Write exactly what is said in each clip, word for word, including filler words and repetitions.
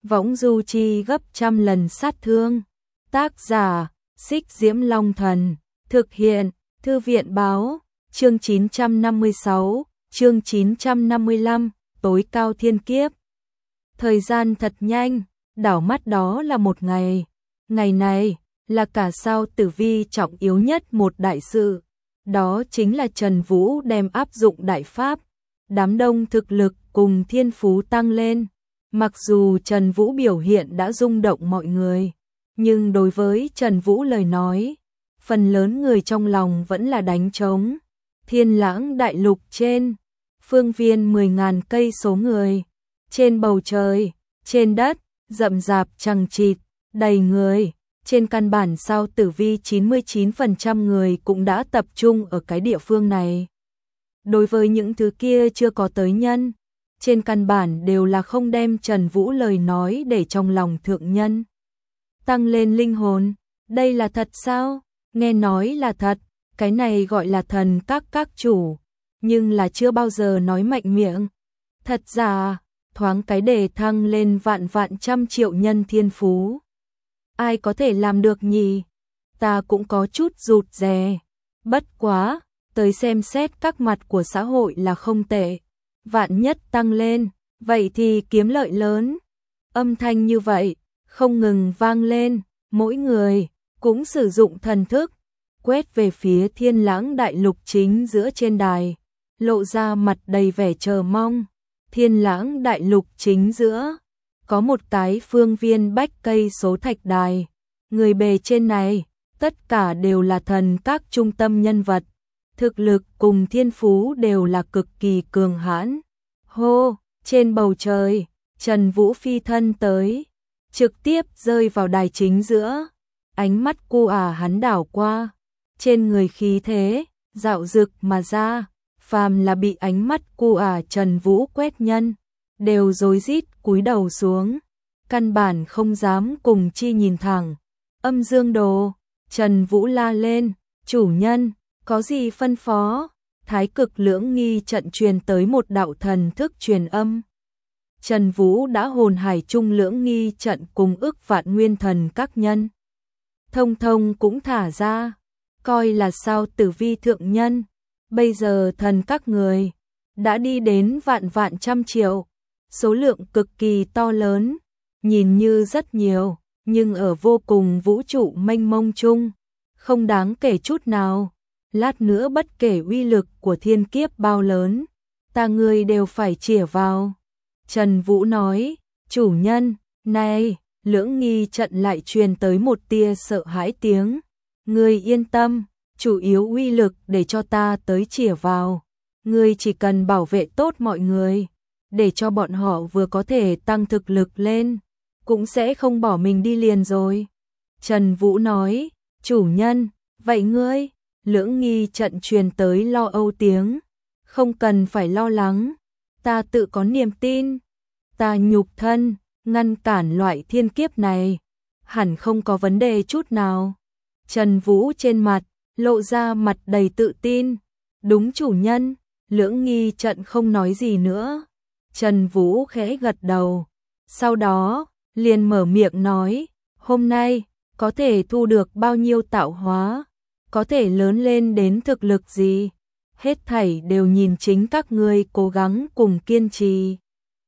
võng du chi gấp trăm lần sát thương. Tác giả, Xích Diễm Long Thần, thực hiện, Thư viện báo, chương chín trăm năm mươi sáu, chương chín trăm năm mươi lăm, tối cao thiên kiếp. Thời gian thật nhanh, đảo mắt đó là một ngày. Ngày này là cả sao tử vi trọng yếu nhất một đại sự. Đó chính là Trần Vũ đem áp dụng đại pháp. Đám đông thực lực cùng thiên phú tăng lên. Mặc dù Trần Vũ biểu hiện đã rung động mọi người, nhưng đối với Trần Vũ lời nói, phần lớn người trong lòng vẫn là đánh trống. Thiên Lãng đại lục trên, phương viên mười ngàn cây số người, trên bầu trời, trên đất, rậm rạp chằng chịt, đầy người, trên căn bản sao tử vi chín mươi chín phần trăm người cũng đã tập trung ở cái địa phương này. Đối với những thứ kia chưa có tới nhân, trên căn bản đều là không đem Trần Vũ lời nói để trong lòng thượng nhân. Tăng lên linh hồn, đây là thật sao? Nghe nói là thật, cái này gọi là thần các các chủ, nhưng là chưa bao giờ nói mạnh miệng. Thật ra, thoáng cái đề thăng lên vạn vạn trăm triệu nhân thiên phú. Ai có thể làm được nhỉ? Ta cũng có chút rụt rè. Bất quá, tới xem xét các mặt của xã hội là không tệ. Vạn nhất tăng lên, vậy thì kiếm lợi lớn. Âm thanh như vậy, không ngừng vang lên, mỗi người cũng sử dụng thần thức, quét về phía Thiên Lãng đại lục chính giữa trên đài, lộ ra mặt đầy vẻ chờ mong. Thiên Lãng đại lục chính giữa, có một cái phương viên bách cây số thạch đài, người bề trên này, tất cả đều là thần các trung tâm nhân vật, thực lực cùng thiên phú đều là cực kỳ cường hãn. Hô, trên bầu trời, Trần Vũ phi thân tới, trực tiếp rơi vào đài chính giữa, ánh mắt cu à hắn đảo qua, trên người khí thế, dạo dực mà ra, phàm là bị ánh mắt cu à Trần Vũ quét nhân, đều rối rít cúi đầu xuống, căn bản không dám cùng chi nhìn thẳng. Âm Dương Đồ, Trần Vũ la lên, chủ nhân, có gì phân phó? Thái Cực Lưỡng Nghi trận truyền tới một đạo thần thức truyền âm. Trần Vũ đã hồn hải trung Lưỡng Nghi trận cùng ức vạn nguyên thần các nhân. Thông thông cũng thả ra, coi là sao tử vi thượng nhân. Bây giờ thần các người đã đi đến vạn vạn trăm triệu, số lượng cực kỳ to lớn, nhìn như rất nhiều, nhưng ở vô cùng vũ trụ mênh mông chung, không đáng kể chút nào. Lát nữa bất kể uy lực của thiên kiếp bao lớn, ta người đều phải chĩa vào. Trần Vũ nói, chủ nhân, này, Lưỡng Nghi trận lại truyền tới một tia sợ hãi tiếng. Người yên tâm, chủ yếu uy lực để cho ta tới chĩa vào. Người chỉ cần bảo vệ tốt mọi người, để cho bọn họ vừa có thể tăng thực lực lên, cũng sẽ không bỏ mình đi liền rồi. Trần Vũ nói, chủ nhân, vậy ngươi? Lưỡng Nghi trận truyền tới lo âu tiếng, không cần phải lo lắng, ta tự có niềm tin, ta nhục thân, ngăn cản loại thiên kiếp này, hẳn không có vấn đề chút nào. Trần Vũ trên mặt, lộ ra mặt đầy tự tin, đúng chủ nhân. Lưỡng Nghi trận không nói gì nữa, Trần Vũ khẽ gật đầu, sau đó, liền mở miệng nói, hôm nay, có thể thu được bao nhiêu tạo hóa, có thể lớn lên đến thực lực gì, hết thảy đều nhìn chính các ngươi cố gắng cùng kiên trì.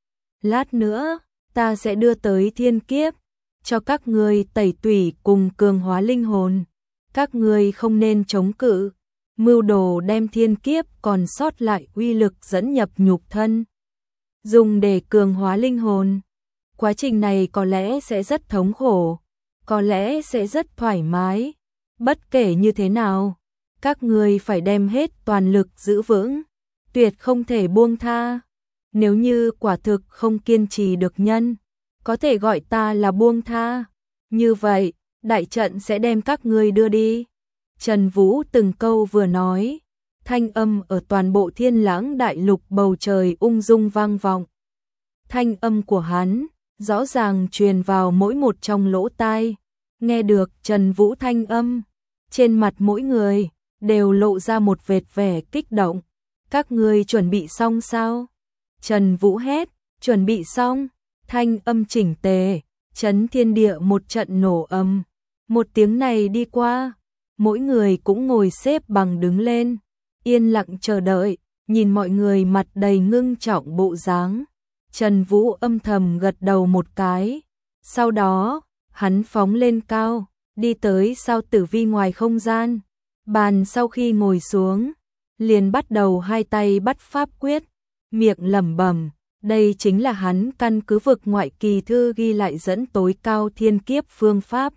Lát nữa, ta sẽ đưa tới thiên kiếp, cho các ngươi tẩy tủy cùng cường hóa linh hồn, các ngươi không nên chống cự, mưu đồ đem thiên kiếp còn sót lại uy lực dẫn nhập nhục thân, dùng để cường hóa linh hồn. Quá trình này có lẽ sẽ rất thống khổ, có lẽ sẽ rất thoải mái. Bất kể như thế nào, các ngươi phải đem hết toàn lực giữ vững, tuyệt không thể buông tha. Nếu như quả thực không kiên trì được nhân, có thể gọi ta là buông tha. Như vậy, đại trận sẽ đem các ngươi đưa đi. Trần Vũ từng câu vừa nói, thanh âm ở toàn bộ Thiên Lãng đại lục bầu trời ung dung vang vọng. Thanh âm của hắn, rõ ràng truyền vào mỗi một trong lỗ tai. Nghe được Trần Vũ thanh âm, trên mặt mỗi người đều lộ ra một vệt vẻ kích động. Các ngươi chuẩn bị xong sao? Trần Vũ hét, chuẩn bị xong. thanh âm chỉnh tề, chấn thiên địa một trận nổ ầm. Một tiếng này đi qua, mỗi người cũng ngồi xếp bằng đứng lên, yên lặng chờ đợi, nhìn mọi người mặt đầy ngưng trọng bộ dáng. Trần Vũ âm thầm gật đầu một cái, sau đó, hắn phóng lên cao, đi tới sao tử vi ngoài không gian. Bàn sau khi ngồi xuống, liền bắt đầu hai tay bắt pháp quyết, miệng lẩm bẩm, đây chính là hắn căn cứ vực ngoại kỳ thư ghi lại dẫn tối cao thiên kiếp phương pháp.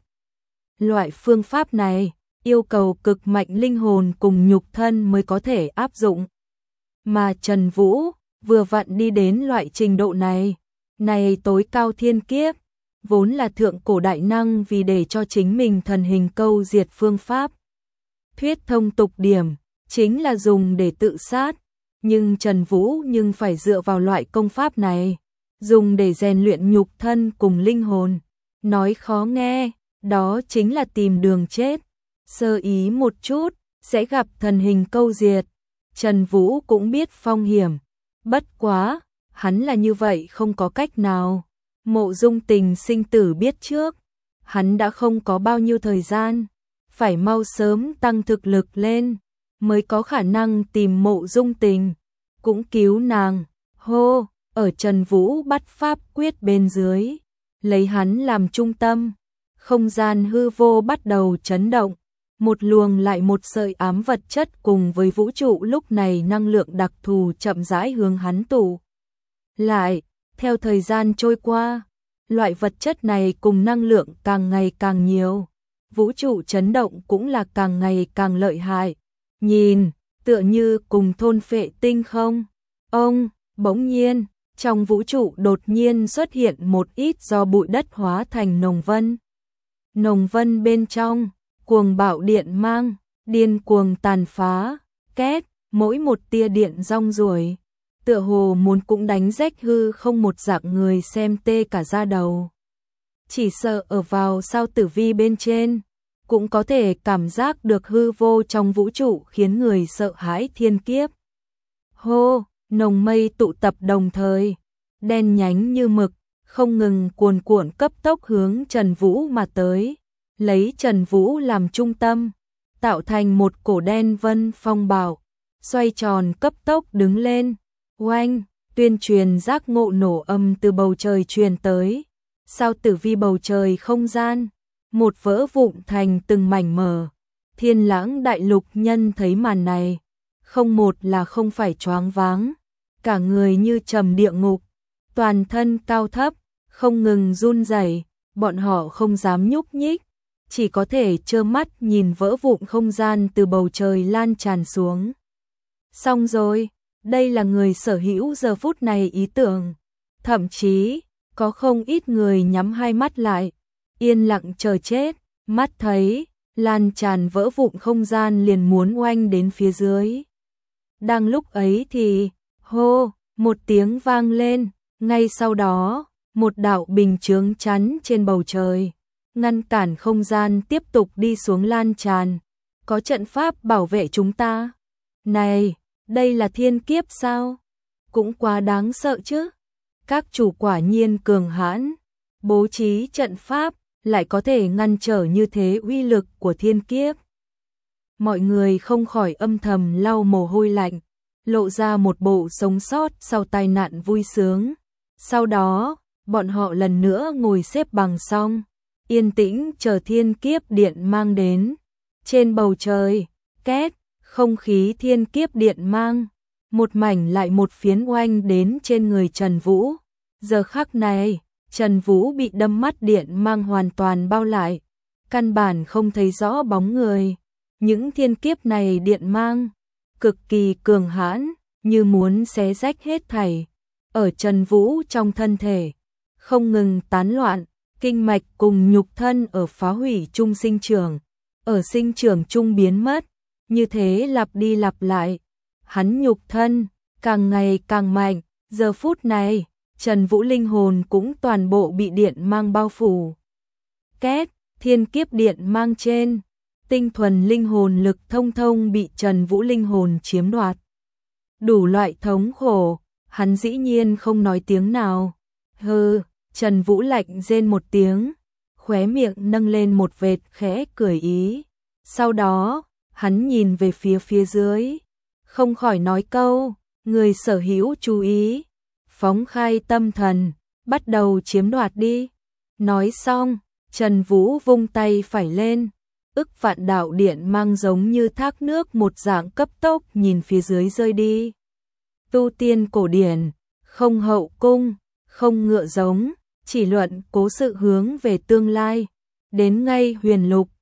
Loại phương pháp này yêu cầu cực mạnh linh hồn cùng nhục thân mới có thể áp dụng. Mà Trần Vũ vừa vặn đi đến loại trình độ này, này tối cao thiên kiếp, vốn là thượng cổ đại năng vì để cho chính mình thần hình câu diệt phương pháp. Thuyết thông tục điểm, chính là dùng để tự sát, nhưng Trần Vũ nhưng phải dựa vào loại công pháp này, dùng để rèn luyện nhục thân cùng linh hồn. Nói khó nghe, đó chính là tìm đường chết, sơ ý một chút, sẽ gặp thần hình câu diệt. Trần Vũ cũng biết phong hiểm, bất quá, hắn là như vậy không có cách nào. Mộ Dung Tình sinh tử biết trước, hắn đã không có bao nhiêu thời gian, phải mau sớm tăng thực lực lên, mới có khả năng tìm Mộ Dung Tình, cũng cứu nàng. Hô, ở Trần Vũ bắt pháp quyết bên dưới, lấy hắn làm trung tâm, không gian hư vô bắt đầu chấn động, một luồng lại một sợi ám vật chất cùng với vũ trụ lúc này năng lượng đặc thù chậm rãi hướng hắn tụ lại. Theo thời gian trôi qua, loại vật chất này cùng năng lượng càng ngày càng nhiều, vũ trụ chấn động cũng là càng ngày càng lợi hại. Nhìn, tựa như cùng thôn phệ tinh không. Ông, bỗng nhiên, trong vũ trụ đột nhiên xuất hiện một ít do bụi đất hóa thành nồng vân. Nồng vân bên trong, cuồng bạo điện mang, điên cuồng tàn phá, két, mỗi một tia điện rong ruổi, tựa hồ muốn cũng đánh rách hư không, một dạng người xem tê cả da đầu. Chỉ sợ ở vào sao tử vi bên trên, cũng có thể cảm giác được hư vô trong vũ trụ khiến người sợ hãi thiên kiếp. Hô, nồng mây tụ tập đồng thời, đen nhánh như mực, không ngừng cuồn cuộn cấp tốc hướng Trần Vũ mà tới, lấy Trần Vũ làm trung tâm, tạo thành một cổ đen vân phong bạo, xoay tròn cấp tốc đứng lên. Oanh, tuyên truyền giác ngộ nổ âm từ bầu trời truyền tới, sao tử vi bầu trời không gian, một vỡ vụn thành từng mảnh mờ. Thiên Lãng đại lục nhân thấy màn này, không một là không phải choáng váng, cả người như trầm địa ngục, toàn thân cao thấp, không ngừng run rẩy, bọn họ không dám nhúc nhích, chỉ có thể trơ mắt nhìn vỡ vụn không gian từ bầu trời lan tràn xuống. Xong rồi. Đây là người sở hữu giờ phút này ý tưởng, thậm chí có không ít người nhắm hai mắt lại, yên lặng chờ chết, mắt thấy lan tràn vỡ vụn không gian liền muốn oanh đến phía dưới. Đang lúc ấy thì, hô, một tiếng vang lên, ngay sau đó, một đạo bình chướng chắn trên bầu trời, ngăn cản không gian tiếp tục đi xuống lan tràn. Có trận pháp bảo vệ chúng ta. Này! Đây là thiên kiếp sao? Cũng quá đáng sợ chứ. Các chủ quả nhiên cường hãn, bố trí trận pháp lại có thể ngăn trở như thế uy lực của thiên kiếp. Mọi người không khỏi âm thầm lau mồ hôi lạnh, lộ ra một bộ sống sót sau tai nạn vui sướng. Sau đó, bọn họ lần nữa ngồi xếp bằng xong, yên tĩnh chờ thiên kiếp điện mang đến. Trên bầu trời, két, không khí thiên kiếp điện mang, một mảnh lại một phiến oanh đến trên người Trần Vũ. Giờ khắc này, Trần Vũ bị đâm mắt điện mang hoàn toàn bao lại, căn bản không thấy rõ bóng người. Những thiên kiếp này điện mang, cực kỳ cường hãn, như muốn xé rách hết thảy. Ở Trần Vũ trong thân thể, không ngừng tán loạn, kinh mạch cùng nhục thân ở phá hủy chung sinh trưởng, ở sinh trưởng chung biến mất. Như thế lặp đi lặp lại, hắn nhục thân càng ngày càng mạnh. Giờ phút này, Trần Vũ linh hồn cũng toàn bộ bị điện mang bao phủ. Két, thiên kiếp điện mang trên, tinh thuần linh hồn lực thông thông bị Trần Vũ linh hồn chiếm đoạt. Đủ loại thống khổ, hắn dĩ nhiên không nói tiếng nào. Hừ, Trần Vũ lạnh rên một tiếng, khóe miệng nâng lên một vệt khẽ cười ý. Sau đó, hắn nhìn về phía phía dưới, không khỏi nói câu, người sở hữu chú ý, phóng khai tâm thần, bắt đầu chiếm đoạt đi. Nói xong, Trần Vũ vung tay phải lên, ức vạn đạo điện mang giống như thác nước một dạng cấp tốc nhìn phía dưới rơi đi. Tu tiên cổ điển, không hậu cung, không ngựa giống, chỉ luận cố sự hướng về tương lai. Đến ngay huyền lục,